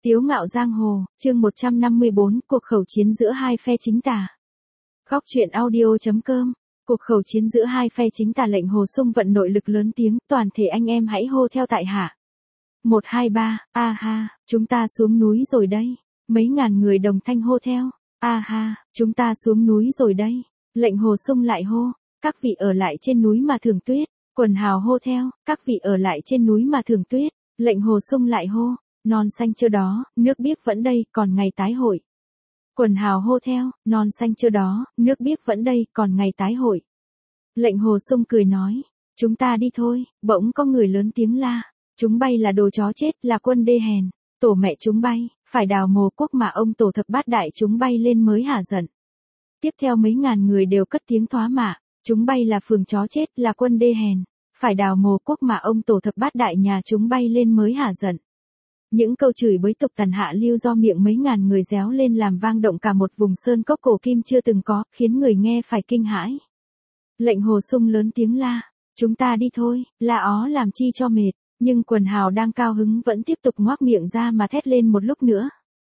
Tiếu ngạo giang hồ, chương 154, cuộc khẩu chiến giữa hai phe chính tà. Góc truyện audio.com. Cuộc khẩu chiến giữa hai phe chính tà. Lệnh Hồ Xung vận nội lực lớn tiếng, toàn thể anh em hãy hô theo tại hạ. 1, 2, 3, a ha, chúng ta xuống núi rồi đây. Mấy ngàn người đồng thanh hô theo. A ha, chúng ta xuống núi rồi đây. Lệnh Hồ Xung lại hô, các vị ở lại trên núi mà thưởng tuyết. Quần hào hô theo, các vị ở lại trên núi mà thưởng tuyết. Lệnh Hồ Xung lại hô, non xanh chưa đó, nước biếc vẫn đây, còn ngày tái hội. Quần hào hô theo, non xanh chưa đó, nước biếc vẫn đây, còn ngày tái hội. Lệnh Hồ Xung cười nói, chúng ta đi thôi. Bỗng có người lớn tiếng la, chúng bay là đồ chó chết, là quân đê hèn. Tổ mẹ chúng bay, phải đào mồ quốc mà ông tổ thập bát đại chúng bay lên mới hả giận. Tiếp theo mấy ngàn người đều cất tiếng thoá mạ, chúng bay là phường chó chết, là quân đê hèn. Phải đào mồ quốc mà ông tổ thập bát đại nhà chúng bay lên mới hả giận. Những câu chửi bới tục tằn hạ lưu do miệng mấy ngàn người réo lên làm vang động cả một vùng sơn cốc cổ kim chưa từng có, khiến người nghe phải kinh hãi. Lệnh Hồ Xung lớn tiếng la, chúng ta đi thôi, la ó làm chi cho mệt, nhưng quần hào đang cao hứng vẫn tiếp tục ngoác miệng ra mà thét lên một lúc nữa.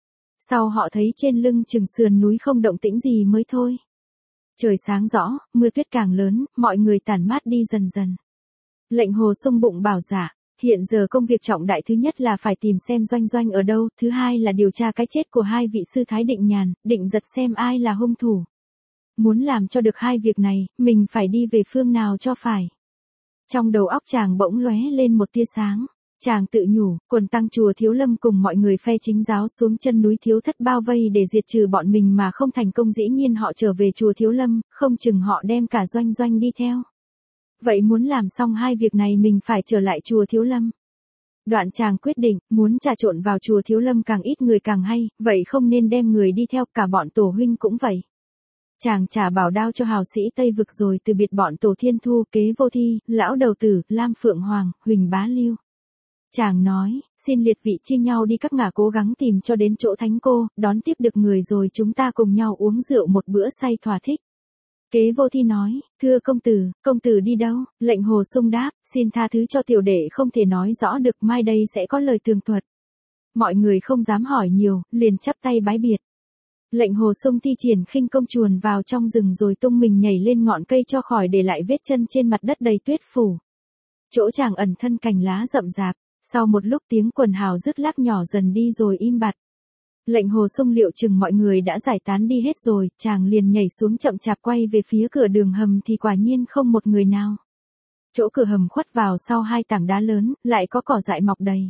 Sau họ thấy trên lưng chừng sườn núi không động tĩnh gì mới thôi. Trời sáng rõ, mưa tuyết càng lớn, mọi người tản mát đi dần dần. Lệnh Hồ Xung bụng bảo dạ, hiện giờ công việc trọng đại thứ nhất là phải tìm xem Doanh Doanh ở đâu, thứ hai là điều tra cái chết của hai vị sư Thái Định Nhàn, Định Giật xem ai là hung thủ. Muốn làm cho được hai việc này, mình phải đi về phương nào cho phải. Trong đầu óc chàng bỗng lóe lên một tia sáng. Chàng tự nhủ, quần tăng chùa Thiếu Lâm cùng mọi người phe chính giáo xuống chân núi Thiếu Thất bao vây để diệt trừ bọn mình mà không thành công, dĩ nhiên họ trở về chùa Thiếu Lâm, không chừng họ đem cả Doanh Doanh đi theo. Vậy muốn làm xong hai việc này mình phải trở lại chùa Thiếu Lâm. Đoạn chàng quyết định, muốn trà trộn vào chùa Thiếu Lâm càng ít người càng hay, vậy không nên đem người đi theo, cả bọn tổ huynh cũng vậy. Chàng trả bảo đao cho hào sĩ Tây Vực rồi từ biệt bọn tổ Thiên Thu, Kế Vô Thi, Lão Đầu Tử, Lam Phượng Hoàng, Huỳnh Bá Lưu. Chàng nói, xin liệt vị chia nhau đi các ngả cố gắng tìm cho đến chỗ Thánh Cô, đón tiếp được người rồi chúng ta cùng nhau uống rượu một bữa say thỏa thích. Kế Vô Thi nói, thưa công tử đi đâu? Lệnh Hồ Xung đáp, xin tha thứ cho tiểu đệ không thể nói rõ được, mai đây sẽ có lời tường thuật. Mọi người không dám hỏi nhiều, liền chắp tay bái biệt. Lệnh Hồ Xung thi triển khinh công chuồn vào trong rừng rồi tung mình nhảy lên ngọn cây cho khỏi để lại vết chân trên mặt đất đầy tuyết phủ. Chỗ chàng ẩn thân cành lá rậm rạp, sau một lúc tiếng quần hào rứt lác nhỏ dần đi rồi im bặt. Lệnh Hồ Xung liệu chừng mọi người đã giải tán đi hết rồi, chàng liền nhảy xuống chậm chạp quay về phía cửa đường hầm thì quả nhiên không một người nào. Chỗ cửa hầm khuất vào sau hai tảng đá lớn, lại có cỏ dại mọc đầy.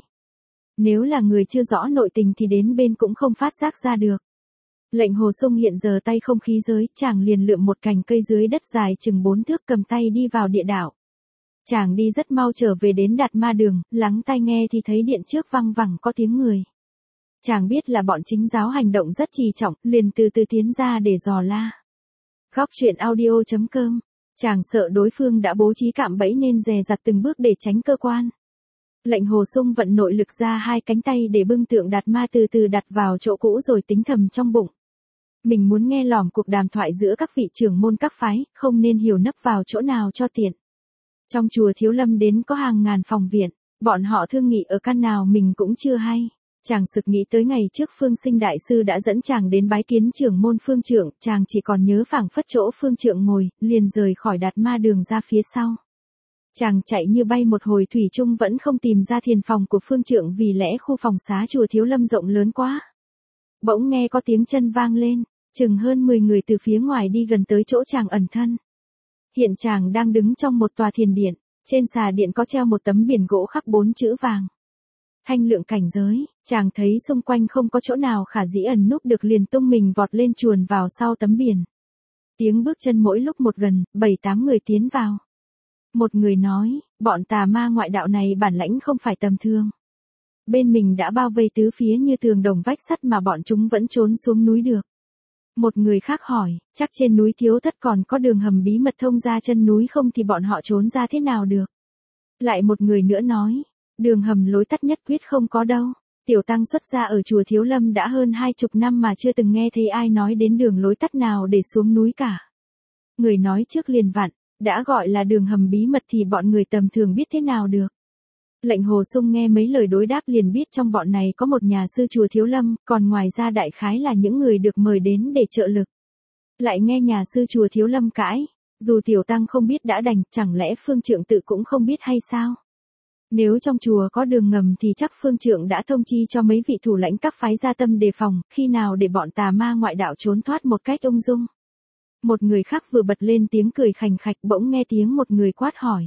Nếu là người chưa rõ nội tình thì đến bên cũng không phát giác ra được. Lệnh Hồ Xung hiện giờ tay không khí giới, chàng liền lượm một cành cây dưới đất dài chừng 4 thước cầm tay đi vào địa đạo. Chàng đi rất mau trở về đến Đạt Ma Đường, lắng tai nghe thì thấy điện trước văng vẳng có tiếng người. Chàng biết là bọn chính giáo hành động rất trì trọng, liền từ từ tiến ra để dò la. Góc truyện audio.com. Chàng sợ đối phương đã bố trí cạm bẫy nên dè dặt từng bước để tránh cơ quan. Lệnh Hồ Xung vận nội lực ra hai cánh tay để bưng tượng Đạt Ma từ từ đặt vào chỗ cũ rồi tính thầm trong bụng. Mình muốn nghe lỏm cuộc đàm thoại giữa các vị trưởng môn các phái, không nên hiểu nấp vào chỗ nào cho tiện. Trong chùa Thiếu Lâm đến có hàng ngàn phòng viện, bọn họ thương nghị ở căn nào mình cũng chưa hay. Chàng sực nghĩ tới ngày trước Phương Sinh Đại Sư đã dẫn chàng đến bái kiến trưởng môn Phương Trượng, chàng chỉ còn nhớ phảng phất chỗ Phương Trượng ngồi, liền rời khỏi Đạt Ma Đường ra phía sau. Chàng chạy như bay một hồi thủy chung vẫn không tìm ra thiền phòng của Phương Trượng vì lẽ khu phòng xá chùa Thiếu Lâm rộng lớn quá. Bỗng nghe có tiếng chân vang lên, chừng hơn 10 người từ phía ngoài đi gần tới chỗ chàng ẩn thân. Hiện chàng đang đứng trong một tòa thiền điện, trên xà điện có treo một tấm biển gỗ khắc 4 chữ vàng. Thanh lượng cảnh giới, chàng thấy xung quanh không có chỗ nào khả dĩ ẩn núp được liền tung mình vọt lên chuồn vào sau tấm biển. Tiếng bước chân mỗi lúc một gần, 7-8 người tiến vào. Một người nói, bọn tà ma ngoại đạo này bản lãnh không phải tầm thường. Bên mình đã bao vây tứ phía như tường đồng vách sắt mà bọn chúng vẫn trốn xuống núi được. Một người khác hỏi, chắc trên núi Thiếu Thất còn có đường hầm bí mật thông ra chân núi không thì bọn họ trốn ra thế nào được. Lại một người nữa nói, đường hầm lối tắt nhất quyết không có đâu. Tiểu tăng xuất gia ở chùa Thiếu Lâm đã hơn 20 năm mà chưa từng nghe thấy ai nói đến đường lối tắt nào để xuống núi cả. Người nói trước liền vặn, đã gọi là đường hầm bí mật thì bọn người tầm thường biết thế nào được. Lệnh Hồ Sung nghe mấy lời đối đáp liền biết trong bọn này có một nhà sư chùa Thiếu Lâm, còn ngoài ra đại khái là những người được mời đến để trợ lực. Lại nghe nhà sư chùa Thiếu Lâm cãi, dù tiểu tăng không biết đã đành, chẳng lẽ phương trượng tự cũng không biết hay sao? Nếu trong chùa có đường ngầm thì chắc phương trượng đã thông chi cho mấy vị thủ lãnh các phái gia tâm đề phòng, khi nào để bọn tà ma ngoại đạo trốn thoát một cách ung dung. Một người khác vừa bật lên tiếng cười khành khạch, bỗng nghe tiếng một người quát hỏi.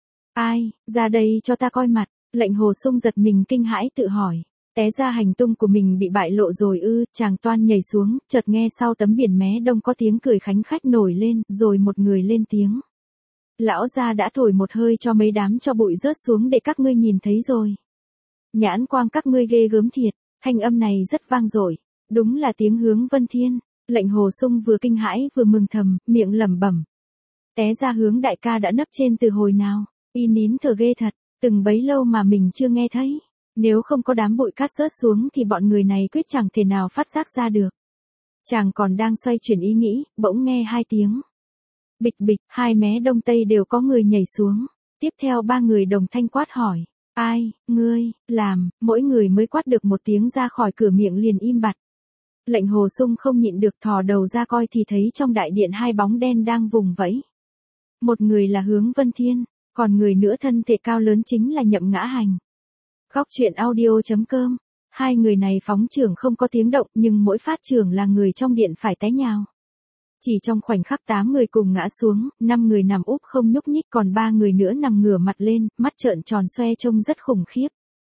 Ai, ra đây cho ta coi mặt. Lệnh Hồ Sung giật mình kinh hãi tự hỏi. Té ra hành tung của mình bị bại lộ rồi ư? Chàng toan nhảy xuống, chợt nghe sau tấm biển mé đông có tiếng cười khánh khách nổi lên, rồi một người lên tiếng. Lão gia đã thổi một hơi cho mấy đám cho bụi rớt xuống để các ngươi nhìn thấy rồi. Nhãn quang các ngươi ghê gớm thiệt, thanh âm này rất vang dội, đúng là tiếng Hướng Vân Thiên. Lệnh Hồ Sung vừa kinh hãi vừa mừng thầm, miệng lẩm bẩm. Té ra Hướng đại ca đã nấp trên từ hồi nào, y nín thở ghê thật, từng bấy lâu mà mình chưa nghe thấy. Nếu không có đám bụi cát rớt xuống thì bọn người này quyết chẳng thể nào phát giác ra được. Chàng còn đang xoay chuyển ý nghĩ, bỗng nghe hai tiếng. Bịch bịch, hai mé đông tây đều có người nhảy xuống. Tiếp theo ba người đồng thanh quát hỏi. Ai, ngươi, làm, mỗi người mới quát được một tiếng ra khỏi cửa miệng liền im bặt. Lệnh Hồ Sung không nhịn được thò đầu ra coi thì thấy trong đại điện hai bóng đen đang vùng vẫy. Một người là Hướng Vân Thiên, còn người nữa thân thể cao lớn chính là Nhậm Ngã Hành. Góc truyện audio.com. Hai người này phóng chưởng không có tiếng động nhưng mỗi phát chưởng là người trong điện phải té nhào. Chỉ trong khoảnh khắc 8 người cùng ngã xuống, 5 người nằm úp không nhúc nhích còn 3 người nữa nằm ngửa mặt lên, mắt trợn tròn xoe trông rất khủng khiếp.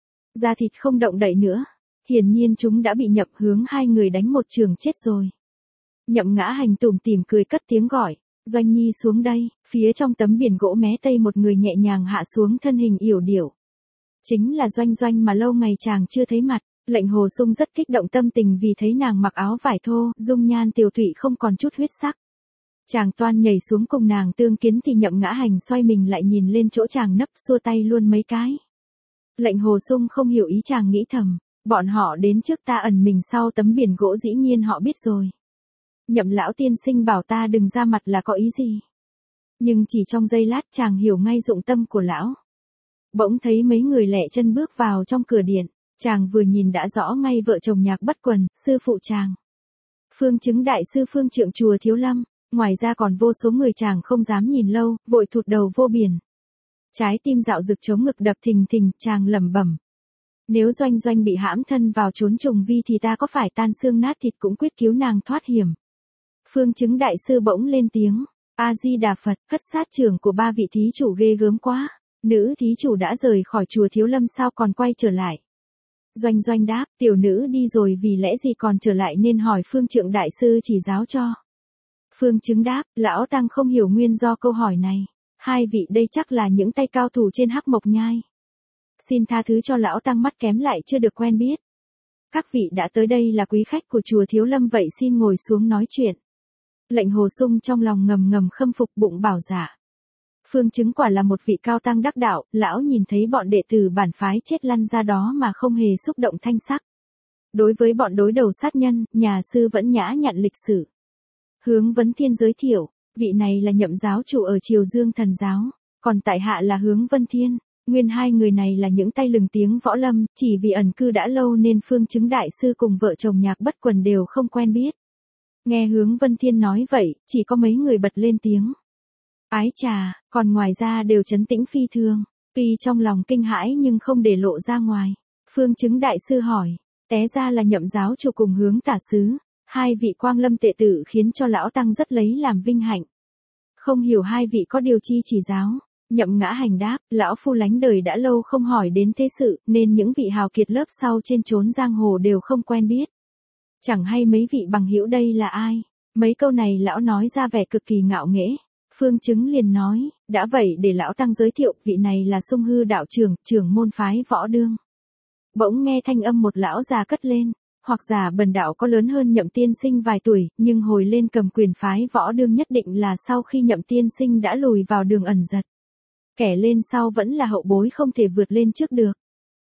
Da thịt không động đậy nữa. Hiển nhiên chúng đã bị Nhậm Hướng hai người đánh một trường chết rồi. Nhậm Ngã Hành tủm tỉm cười cất tiếng gọi. Doanh Nhi xuống đây, phía trong tấm biển gỗ mé tây một người nhẹ nhàng hạ xuống thân hình yểu điệu. Chính là Doanh Doanh mà lâu ngày chàng chưa thấy mặt. Lệnh Hồ Sung rất kích động tâm tình vì thấy nàng mặc áo vải thô, dung nhan tiều tụy không còn chút huyết sắc. Chàng toan nhảy xuống cùng nàng tương kiến thì Nhậm Ngã Hành xoay mình lại nhìn lên chỗ chàng nấp xua tay luôn mấy cái. Lệnh Hồ Sung không hiểu ý chàng nghĩ thầm, bọn họ đến trước ta ẩn mình sau tấm biển gỗ dĩ nhiên họ biết rồi. Nhậm lão tiên sinh bảo ta đừng ra mặt là có ý gì. Nhưng chỉ trong giây lát chàng hiểu ngay dụng tâm của lão. Bỗng thấy mấy người lẹ chân bước vào trong cửa điện. Chàng vừa nhìn đã rõ ngay vợ chồng Nhạc Bất Quần, sư phụ chàng. Phương Chứng đại sư Phương Trượng chùa Thiếu Lâm, ngoài ra còn vô số người chàng không dám nhìn lâu, vội thụt đầu vô biển. Trái tim dạo dực chống ngực đập thình thình, chàng lẩm bẩm. Nếu Doanh Doanh bị hãm thân vào chốn trùng vi thì ta có phải tan xương nát thịt cũng quyết cứu nàng thoát hiểm. Phương Chứng đại sư bỗng lên tiếng, A-di-đà Phật, hất sát trưởng của ba vị thí chủ ghê gớm quá. Nữ thí chủ đã rời khỏi chùa Thiếu Lâm sao còn quay trở lại. Doanh Doanh đáp, tiểu nữ đi rồi vì lẽ gì còn trở lại nên hỏi Phương Trượng đại sư chỉ giáo cho. Phương Chứng đáp, lão tăng không hiểu nguyên do câu hỏi này. Hai vị đây chắc là những tay cao thủ trên Hắc Mộc Nhai. Xin tha thứ cho lão tăng mắt kém lại chưa được quen biết. Các vị đã tới đây là quý khách của chùa Thiếu Lâm vậy xin ngồi xuống nói chuyện. Lệnh Hồ Sung trong lòng ngầm ngầm khâm phục bụng bảo dạ. Phương Chứng quả là một vị cao tăng đắc đạo, lão nhìn thấy bọn đệ tử bản phái chết lăn ra đó mà không hề xúc động thanh sắc. Đối với bọn đối đầu sát nhân, nhà sư vẫn nhã nhặn lịch sử. Hướng Vấn Thiên giới thiệu, vị này là Nhậm giáo chủ ở Triều Dương Thần giáo, còn tại hạ là Hướng Vân Thiên. Nguyên hai người này là những tay lừng tiếng võ lâm, chỉ vì ẩn cư đã lâu nên Phương Chứng đại sư cùng vợ chồng Nhạc Bất Quần đều không quen biết. Nghe Hướng Vân Thiên nói vậy, chỉ có mấy người bật lên tiếng. Ái chà, còn ngoài ra đều trấn tĩnh phi thường, tuy trong lòng kinh hãi nhưng không để lộ ra ngoài. Phương Chứng đại sư hỏi, té ra là Nhậm giáo chủ cùng Hướng tả sứ, hai vị Quang Lâm tệ tử khiến cho lão tăng rất lấy làm vinh hạnh. Không hiểu hai vị có điều chi chỉ giáo. Nhậm Ngã Hành đáp, lão phu lánh đời đã lâu không hỏi đến thế sự, nên những vị hào kiệt lớp sau trên chốn giang hồ đều không quen biết. Chẳng hay mấy vị bằng hữu đây là ai? Mấy câu này lão nói ra vẻ cực kỳ ngạo nghễ. Phương Chứng liền nói, đã vậy để lão tăng giới thiệu, vị này là Sung Hư đạo trưởng, trưởng môn phái Võ Đương. Bỗng nghe thanh âm một lão già cất lên, hoặc giả bần đạo có lớn hơn Nhậm tiên sinh vài tuổi, nhưng hồi lên cầm quyền phái Võ Đương nhất định là sau khi Nhậm tiên sinh đã lùi vào đường ẩn giật. Kẻ lên sau vẫn là hậu bối không thể vượt lên trước được.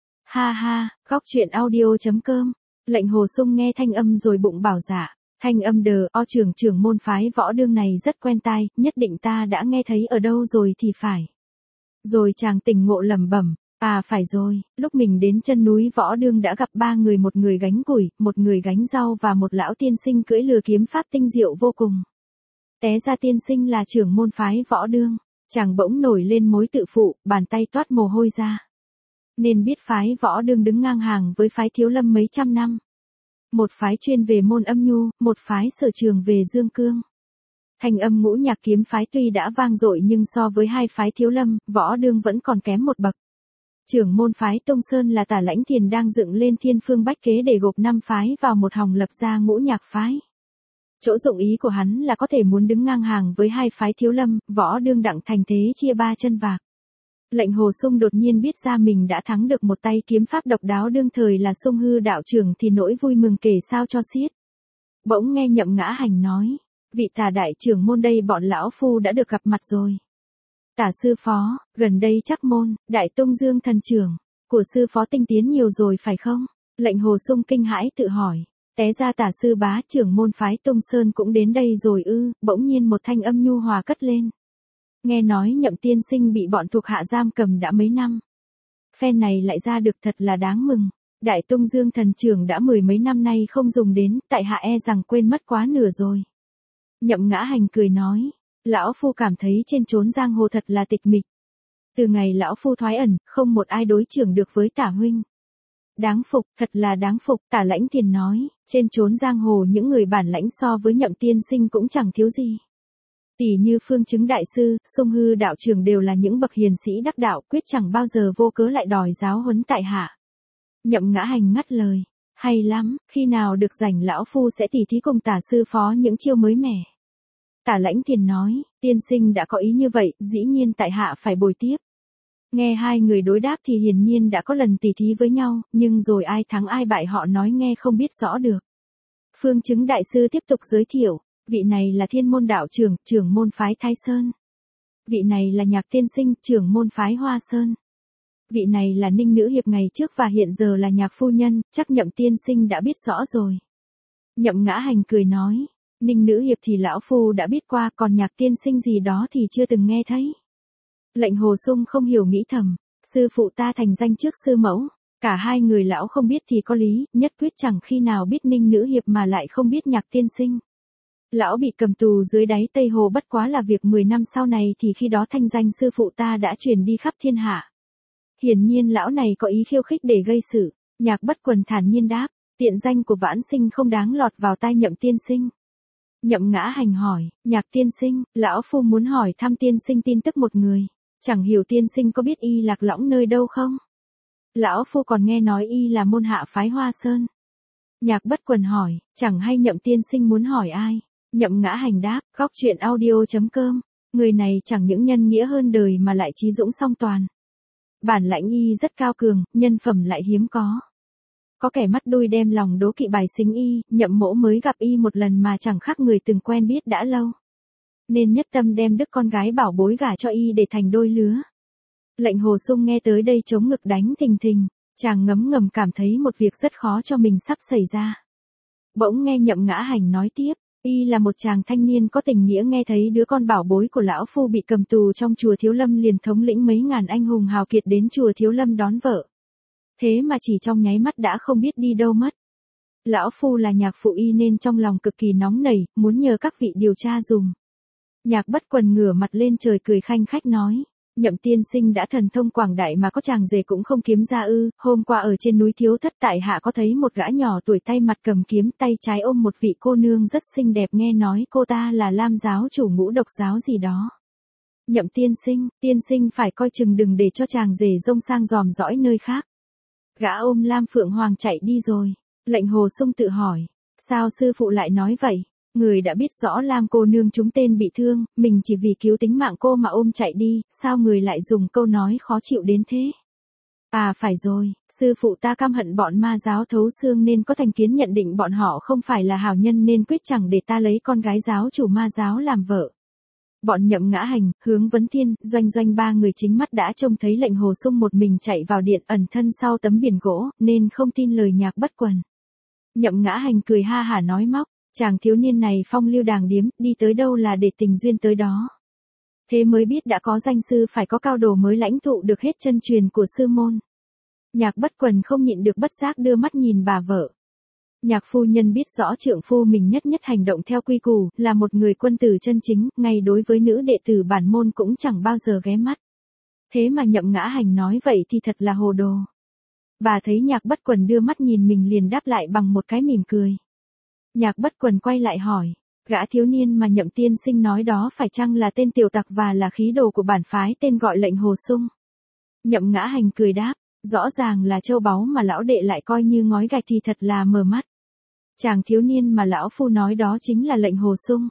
Ha ha, góc truyện audio.com. Lệnh Hồ Sung nghe thanh âm rồi bụng bảo dạ. Thanh âm trưởng môn phái Võ Đương này rất quen tai, nhất định ta đã nghe thấy ở đâu rồi thì phải. Rồi chàng tỉnh ngộ lẩm bẩm, À phải rồi, lúc mình đến chân núi Võ Đương đã gặp ba người, một người gánh củi, một người gánh rau và một lão tiên sinh cưỡi lừa kiếm pháp tinh diệu vô cùng. Té ra tiên sinh là trưởng môn phái Võ Đương, chàng bỗng nổi lên mối tự phụ, bàn tay toát mồ hôi ra. Nên biết phái Võ Đương đứng ngang hàng với phái Thiếu Lâm mấy trăm năm. Một phái chuyên về môn âm nhu, một phái sở trường về dương cương. Thanh âm ngũ nhạc kiếm phái tuy đã vang dội nhưng so với hai phái Thiếu Lâm, Võ Đương vẫn còn kém một bậc. Trưởng môn phái Tông Sơn là Tả Lãnh Thiền đang dựng lên thiên phương bách kế để gộp 5 phái vào một hòng lập ra ngũ nhạc phái. Chỗ dụng ý của hắn là có thể muốn đứng ngang hàng với hai phái Thiếu Lâm, Võ Đương đặng thành thế chia ba chân vạc. Lệnh Hồ Sung đột nhiên biết ra mình đã thắng được một tay kiếm pháp độc đáo đương thời là Sung Hư đạo trưởng thì nỗi vui mừng kể sao cho xiết. Bỗng nghe Nhậm Ngã Hành nói, vị Tả đại trưởng môn đây bọn lão phu đã được gặp mặt rồi. Tả sư phó, gần đây chắc môn, Đại Tung Dương thần trưởng, của sư phó tinh tiến nhiều rồi phải không? Lệnh Hồ Sung kinh hãi tự hỏi, té ra Tả sư bá trưởng môn phái Tung Sơn cũng đến đây rồi ư? Bỗng nhiên một thanh âm nhu hòa cất lên. Nghe nói Nhậm tiên sinh bị bọn thuộc hạ giam cầm đã mấy năm. Phen này lại ra được thật là đáng mừng. Đại Tung Dương thần trưởng đã mười mấy năm nay không dùng đến, tại hạ e rằng quên mất quá nửa rồi. Nhậm Ngã Hành cười nói, lão phu cảm thấy trên chốn giang hồ thật là tịch mịch. Từ ngày lão phu thoái ẩn, không một ai đối trưởng được với Tả huynh. Đáng phục, thật là đáng phục, Tả Lãnh Thiền nói, trên chốn giang hồ những người bản lãnh so với Nhậm tiên sinh cũng chẳng thiếu gì. Tỷ như Phương Chứng đại sư, Sung Hư đạo trưởng đều là những bậc hiền sĩ đắc đạo, quyết chẳng bao giờ vô cớ lại đòi giáo huấn tại hạ. Nhậm Ngã Hành ngắt lời, hay lắm, khi nào được rảnh lão phu sẽ tỉ thí cùng Tả sư phó những chiêu mới mẻ. Tả Lãnh Thiền nói, tiên sinh đã có ý như vậy, dĩ nhiên tại hạ phải bồi tiếp. Nghe hai người đối đáp thì hiển nhiên đã có lần tỉ thí với nhau, nhưng rồi ai thắng ai bại họ nói nghe không biết rõ được. Phương Chứng đại sư tiếp tục giới thiệu, vị này là Thiên môn đạo trưởng, trưởng môn phái Thái Sơn. Vị này là Nhạc tiên sinh, trưởng môn phái Hoa Sơn. Vị này là Ninh nữ hiệp ngày trước và hiện giờ là Nhạc phu nhân, chắc Nhậm tiên sinh đã biết rõ rồi. Nhậm Ngã Hành cười nói, Ninh nữ hiệp thì lão phu đã biết qua, còn Nhạc tiên sinh gì đó thì chưa từng nghe thấy. Lệnh Hồ Sung không hiểu nghĩ thầm, sư phụ ta thành danh trước sư mẫu, cả hai người lão không biết thì có lý, nhất quyết chẳng khi nào biết Ninh nữ hiệp mà lại không biết Nhạc tiên sinh. Lão bị cầm tù dưới đáy Tây Hồ bất quá là việc 10 năm sau này thì khi đó thanh danh sư phụ ta đã truyền đi khắp thiên hạ. Hiển nhiên lão này có ý khiêu khích để gây sự. Nhạc Bất Quần thản nhiên đáp, tiện danh của Vãn Sinh không đáng lọt vào tai Nhậm tiên sinh. Nhậm Ngã Hành hỏi, Nhạc tiên sinh, lão phu muốn hỏi thăm tiên sinh tin tức một người, chẳng hiểu tiên sinh có biết y lạc lõng nơi đâu không? Lão phu còn nghe nói y là môn hạ phái Hoa Sơn. Nhạc Bất Quần hỏi, chẳng hay Nhậm tiên sinh muốn hỏi ai? Nhậm Ngã Hành đáp, góc truyện audio.com, người này chẳng những nhân nghĩa hơn đời mà lại trí dũng song toàn. Bản lãnh y rất cao cường, nhân phẩm lại hiếm có. Có kẻ mắt đuôi đem lòng đố kỵ bài xính y, Nhậm mỗ mới gặp y một lần mà chẳng khác người từng quen biết đã lâu. Nên nhất tâm đem đứa con gái bảo bối gả cho y để thành đôi lứa. Lệnh Hồ Sung nghe tới đây chống ngực đánh thình thình, chàng ngấm ngầm cảm thấy một việc rất khó cho mình sắp xảy ra. Bỗng nghe Nhậm Ngã Hành nói tiếp, y là một chàng thanh niên có tình nghĩa, nghe thấy đứa con bảo bối của lão phu bị cầm tù trong chùa Thiếu Lâm liền thống lĩnh mấy ngàn anh hùng hào kiệt đến chùa Thiếu Lâm đón vợ. Thế mà chỉ trong nháy mắt đã không biết đi đâu mất. Lão phu là nhạc phụ y nên trong lòng cực kỳ nóng nảy, muốn nhờ các vị điều tra dùm. Nhạc Bất Quần ngửa mặt lên trời cười khanh khách nói, Nhậm tiên sinh đã thần thông quảng đại mà có chàng rể cũng không kiếm ra ư? Hôm qua ở trên núi Thiếu Thất tại hạ có thấy một gã nhỏ tuổi tay mặt cầm kiếm, tay trái ôm một vị cô nương rất xinh đẹp, nghe nói cô ta là Lam giáo chủ Ngũ Độc giáo gì đó. Nhậm tiên sinh phải coi chừng đừng để cho chàng rể rông sang dòm dõi nơi khác. Gã ôm Lam Phượng Hoàng chạy đi rồi. Lệnh Hồ Sung tự hỏi, sao sư phụ lại nói vậy? Người đã biết rõ Lam cô nương chúng tên bị thương, mình chỉ vì cứu tính mạng cô mà ôm chạy đi, sao người lại dùng câu nói khó chịu đến thế? À phải rồi, sư phụ ta căm hận bọn ma giáo thấu xương nên có thành kiến nhận định bọn họ không phải là hảo nhân nên quyết chẳng để ta lấy con gái giáo chủ ma giáo làm vợ. Bọn Nhậm Ngã Hành, Hướng Vấn Thiên, Doanh ba người chính mắt đã trông thấy Lệnh Hồ Sung một mình chạy vào điện ẩn thân sau tấm biển gỗ, nên không tin lời Nhạc Bất Quần. Nhậm Ngã Hành cười ha hả nói móc, chàng thiếu niên này phong lưu đàng điếm, đi tới đâu là để tình duyên tới đó. Thế mới biết đã có danh sư phải có cao đồ mới lãnh thụ được hết chân truyền của sư môn. Nhạc Bất Quần không nhịn được bất giác đưa mắt nhìn bà vợ. Nhạc phu nhân biết rõ trượng phu mình nhất nhất hành động theo quy củ, là một người quân tử chân chính, ngay đối với nữ đệ tử bản môn cũng chẳng bao giờ ghé mắt. Thế mà Nhậm Ngã Hành nói vậy thì thật là hồ đồ. Bà thấy Nhạc Bất Quần đưa mắt nhìn mình liền đáp lại bằng một cái mỉm cười. Nhạc Bất Quần quay lại hỏi, gã thiếu niên mà Nhậm tiên sinh nói đó phải chăng là tên tiểu tặc và là khí đồ của bản phái tên gọi Lệnh Hồ Sung? Nhậm Ngã Hành cười đáp, rõ ràng là châu báu mà lão đệ lại coi như ngói gạch thì thật là mờ mắt. Chàng thiếu niên mà lão phu nói đó chính là Lệnh Hồ Sung.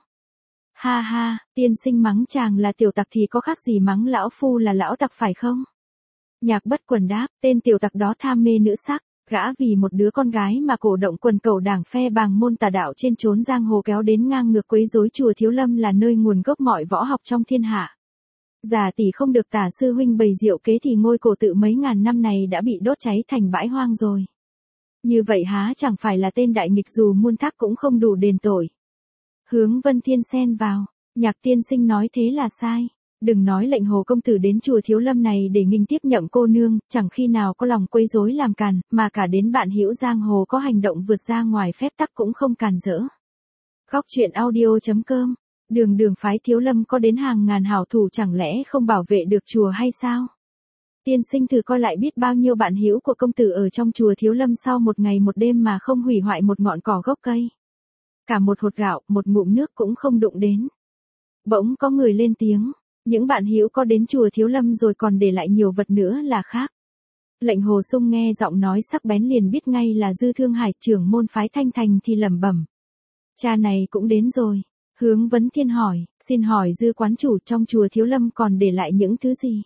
Ha ha, tiên sinh mắng chàng là tiểu tặc thì có khác gì mắng lão phu là lão tặc phải không? Nhạc Bất Quần đáp, tên tiểu tặc đó tham mê nữ sắc, gã vì một đứa con gái mà cổ động quần cầu đảng phe bàng môn tà đạo trên chốn giang hồ kéo đến ngang ngược quấy rối chùa Thiếu Lâm là nơi nguồn gốc mọi võ học trong thiên hạ. Giả tỷ không được Tả sư huynh bày diệu kế thì ngôi cổ tự mấy ngàn năm này đã bị đốt cháy thành bãi hoang rồi. Như vậy há chẳng phải là tên đại nghịch dù muôn thác cũng không đủ đền tội. Hướng Vân Thiên xen vào, Nhạc tiên sinh nói thế là sai. Đừng nói Lệnh Hồ công tử đến chùa Thiếu Lâm này để nghinh tiếp Nhậm cô nương, chẳng khi nào có lòng quấy rối làm càn, mà cả đến bạn hữu giang hồ có hành động vượt ra ngoài phép tắc cũng không cản rỡ. Góc truyện audio.com. Đường phái Thiếu Lâm có đến hàng ngàn hảo thủ chẳng lẽ không bảo vệ được chùa hay sao? Tiên sinh thử coi lại biết bao nhiêu bạn hữu của công tử ở trong chùa Thiếu Lâm sau một ngày một đêm mà không hủy hoại một ngọn cỏ gốc cây. Cả một hột gạo, một ngụm nước cũng không đụng đến. Bỗng có người lên tiếng, những bạn hữu có đến chùa Thiếu Lâm rồi còn để lại nhiều vật nữa là khác. Lệnh Hồ Sung nghe giọng nói sắc bén liền biết ngay là Dư Thương Hải, trưởng môn phái Thanh Thành thì lẩm bẩm. Cha này cũng đến rồi. Hướng Vấn Thiên hỏi, xin hỏi Dư quán chủ trong chùa Thiếu Lâm còn để lại những thứ gì?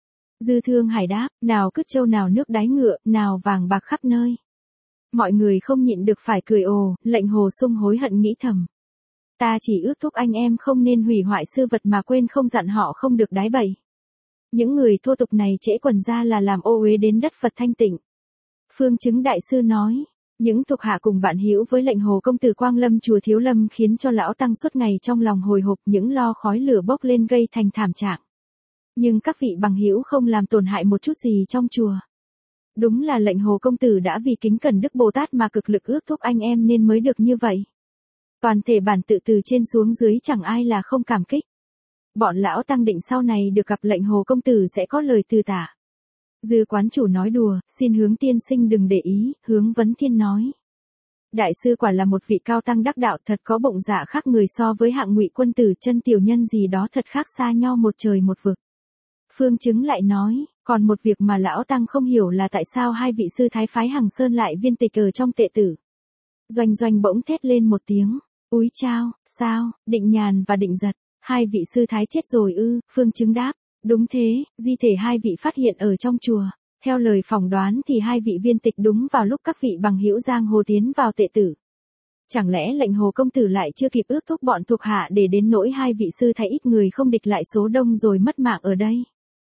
Dư Thương Hải đáp, nào cứt trâu nào nước đáy ngựa, nào vàng bạc khắp nơi. Mọi người không nhịn được phải cười ồ, Lệnh Hồ Sung hối hận nghĩ thầm. Ta chỉ ước thúc anh em không nên hủy hoại sư vật mà quên không dặn họ không được đái bậy. Những người thô tục này trễ quần ra là làm ô uế đến đất Phật thanh tịnh. Phương Chứng đại sư nói, những thuộc hạ cùng bạn hữu với Lệnh Hồ công tử quang lâm chùa Thiếu Lâm khiến cho lão tăng suốt ngày trong lòng hồi hộp, những lo khói lửa bốc lên gây thành thảm trạng. Nhưng các vị bằng hữu không làm tổn hại một chút gì trong chùa. Đúng là Lệnh Hồ công tử đã vì kính cẩn Đức Bồ Tát mà cực lực ước thúc anh em nên mới được như vậy. Toàn thể bản tự từ trên xuống dưới chẳng ai là không cảm kích. Bọn lão tăng định sau này được gặp Lệnh Hồ công tử sẽ có lời từ tả. Dư quán chủ nói đùa, xin Hướng tiên sinh đừng để ý, Hướng Vấn Thiên nói. Đại sư quả là một vị cao tăng đắc đạo, thật có bụng dạ khác người so với hạng ngụy quân tử chân tiểu nhân gì đó, thật khác xa nhau một trời một vực. Phương Chứng lại nói, còn một việc mà lão tăng không hiểu là tại sao hai vị sư thái phái Hằng Sơn lại viên tịch ở trong tệ tử. Doanh Doanh bỗng thét lên một tiếng, úi chao, sao, Định Nhàn và Định Giật, hai vị sư thái chết rồi ư? Phương Chứng đáp, đúng thế, di thể hai vị phát hiện ở trong chùa. Theo lời phỏng đoán thì hai vị viên tịch đúng vào lúc các vị bằng hữu giang hồ tiến vào tệ tử. Chẳng lẽ Lệnh Hồ công tử lại chưa kịp ước thúc bọn thuộc hạ để đến nỗi hai vị sư thái ít người không địch lại số đông rồi mất mạng ở đây?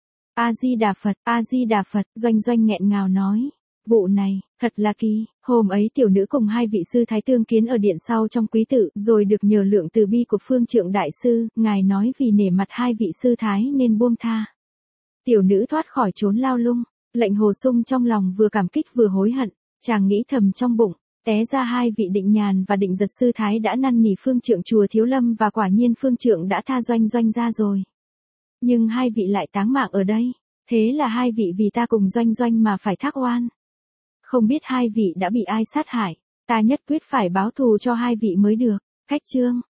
A Di Đà Phật, A Di Đà Phật, Doanh Doanh nghẹn ngào nói, vụ này thật là kỳ. Hôm ấy tiểu nữ cùng hai vị sư thái tương kiến ở điện sau trong quý tự, rồi được nhờ lượng từ bi của Phương Trượng đại sư, ngài nói vì nể mặt hai vị sư thái nên buông tha. Tiểu nữ thoát khỏi chốn lao lung. Lệnh Hồ Sung trong lòng vừa cảm kích vừa hối hận, chàng nghĩ thầm trong bụng, té ra hai vị Định Nhàn và Định Giật sư thái đã năn nỉ Phương Trượng chùa Thiếu Lâm và quả nhiên Phương Trượng đã tha Doanh Doanh ra rồi. Nhưng hai vị lại táng mạng ở đây, thế là hai vị vì ta cùng Doanh Doanh mà phải thác oan. Không biết hai vị đã bị ai sát hại, ta nhất quyết phải báo thù cho hai vị mới được. Khách chương.